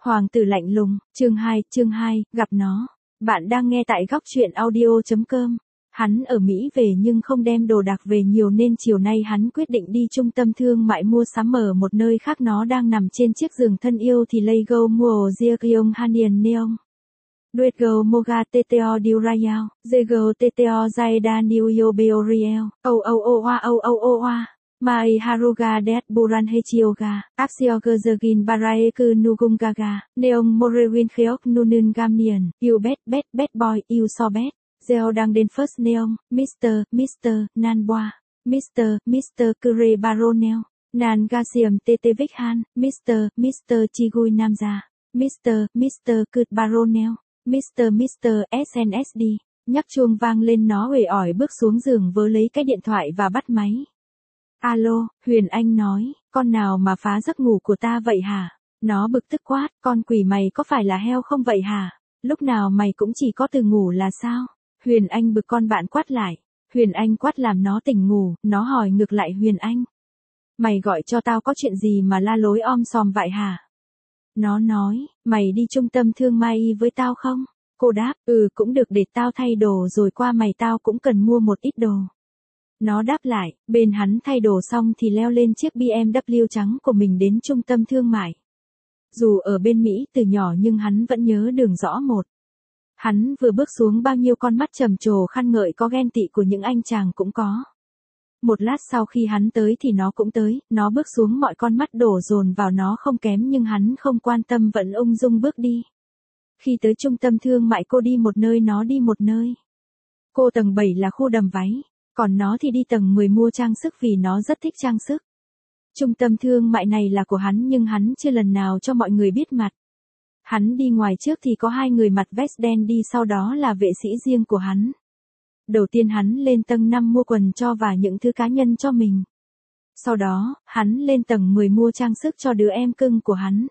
Hoàng tử lạnh lùng, chương 2, gặp nó. Bạn đang nghe tại góc truyện audio.com. Hắn ở Mỹ về nhưng không đem đồ đạc về nhiều nên chiều nay hắn quyết định đi trung tâm thương mại mua sắm ở một nơi khác. Nó đang nằm trên chiếc giường thân yêu thì Lego mua Giang Hanian Neon. Duego Moga Teteo Durayao, Jego Teteo Zaida New Yobeoriel, Oa. Mai Haruga Det Buran Hechioga, Axioga Zergin Baraeku Nugungaga, Neon Morewin Kheok Nunun Gamnian, You Bet Boy, You So Bet, Zeo đang đến First Neon, Mr. Nanboa, Mr. Kure Baronel, Nan Gasium Tete Vikhan, Mr. Chigui Namza, Mr. Kut Baronel, Mr. SNSD, nhắc chuông vang lên nó uể oải bước xuống giường vớ lấy cái điện thoại và bắt máy. Alo, Huyền Anh nói, con nào mà phá giấc ngủ của ta vậy hả? Nó bực tức quát, con quỷ mày có phải là heo không vậy hả? Lúc nào mày cũng chỉ có từ ngủ là sao? Huyền Anh bực con bạn quát lại. Huyền Anh quát làm nó tỉnh ngủ, nó hỏi ngược lại Huyền Anh. Mày gọi cho tao có chuyện gì mà la lối om sòm vậy hả? Nó nói, mày đi trung tâm thương mại với tao không? Cô đáp, cũng được để tao thay đồ rồi qua mày tao cũng cần mua một ít đồ. Nó đáp lại, bên hắn thay đồ xong thì leo lên chiếc BMW trắng của mình đến trung tâm thương mại. Dù ở bên Mỹ từ nhỏ nhưng hắn vẫn nhớ đường rõ một. Hắn vừa bước xuống bao nhiêu con mắt trầm trồ khen ngợi có ghen tị của những anh chàng cũng có. Một lát sau khi hắn tới thì nó cũng tới, nó bước xuống mọi con mắt đổ dồn vào nó không kém nhưng hắn không quan tâm vẫn ung dung bước đi. Khi tới trung tâm thương mại cô đi một nơi nó đi một nơi. Cô tầng 7 là khu đầm váy. Còn nó thì đi tầng 10 mua trang sức vì nó rất thích trang sức. Trung tâm thương mại này là của hắn nhưng hắn chưa lần nào cho mọi người biết mặt. Hắn đi ngoài trước thì có hai người mặc vest đen đi sau đó là vệ sĩ riêng của hắn. Đầu tiên hắn lên tầng 5 mua quần cho và những thứ cá nhân cho mình. Sau đó, hắn lên tầng 10 mua trang sức cho đứa em cưng của hắn.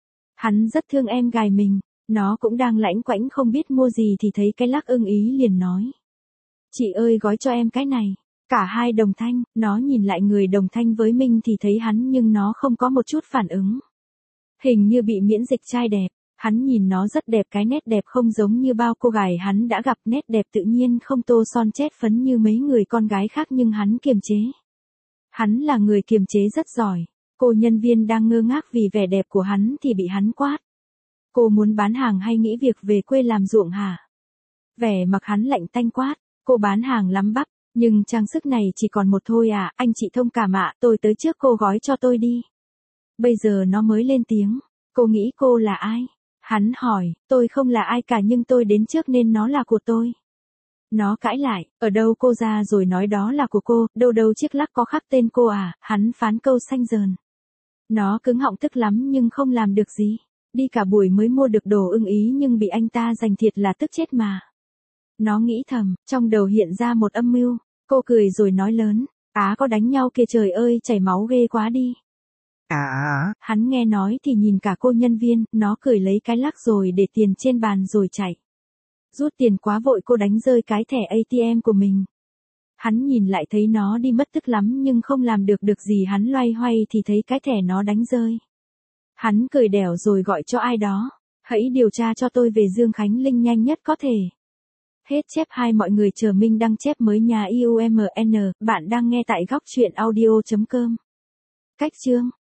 Hắn rất thương em gái mình, nó cũng đang lãnh quãng không biết mua gì thì thấy cái lắc ưng ý liền nói. Chị ơi gói cho em cái này. Cả hai đồng thanh, nó nhìn lại người đồng thanh với mình thì thấy hắn nhưng nó không có một chút phản ứng. Hình như bị miễn dịch trai đẹp, hắn nhìn nó rất đẹp cái nét đẹp không giống như bao cô gái hắn đã gặp nét đẹp tự nhiên không tô son chét phấn như mấy người con gái khác nhưng hắn kiềm chế. Hắn là người kiềm chế rất giỏi, cô nhân viên đang ngơ ngác vì vẻ đẹp của hắn thì bị hắn quát. Cô muốn bán hàng hay nghĩ việc về quê làm ruộng hả? Vẻ mặt hắn lạnh tanh quát. Cô bán hàng lắm bắp, nhưng trang sức này chỉ còn một thôi à, anh chị thông cảm ạ, tôi tới trước cô gói cho tôi đi. Bây giờ nó mới lên tiếng, cô nghĩ cô là ai? Hắn hỏi, tôi không là ai cả nhưng tôi đến trước nên nó là của tôi. Nó cãi lại, ở đâu cô ra rồi nói đó là của cô, đâu chiếc lắc có khắc tên cô à, hắn phán câu xanh dờn. Nó cứng họng tức lắm nhưng không làm được gì, đi cả buổi mới mua được đồ ưng ý nhưng bị anh ta giành thiệt là tức chết mà. Nó nghĩ thầm, trong đầu hiện ra một âm mưu, cô cười rồi nói lớn, có đánh nhau kìa trời ơi chảy máu ghê quá đi. Hắn nghe nói thì nhìn cả cô nhân viên, nó cười lấy cái lắc rồi để tiền trên bàn rồi chạy. Rút tiền quá vội cô đánh rơi cái thẻ ATM của mình. Hắn nhìn lại thấy nó đi mất tức lắm nhưng không làm được gì hắn loay hoay thì thấy cái thẻ nó đánh rơi. Hắn cười đẻo rồi gọi cho ai đó, hãy điều tra cho tôi về Dương Khánh Linh nhanh nhất có thể. Hết chép 2 mọi người chờ mình đăng chép mới nhà IUMN, bạn đang nghe tại góc truyện audio.com. Cách chương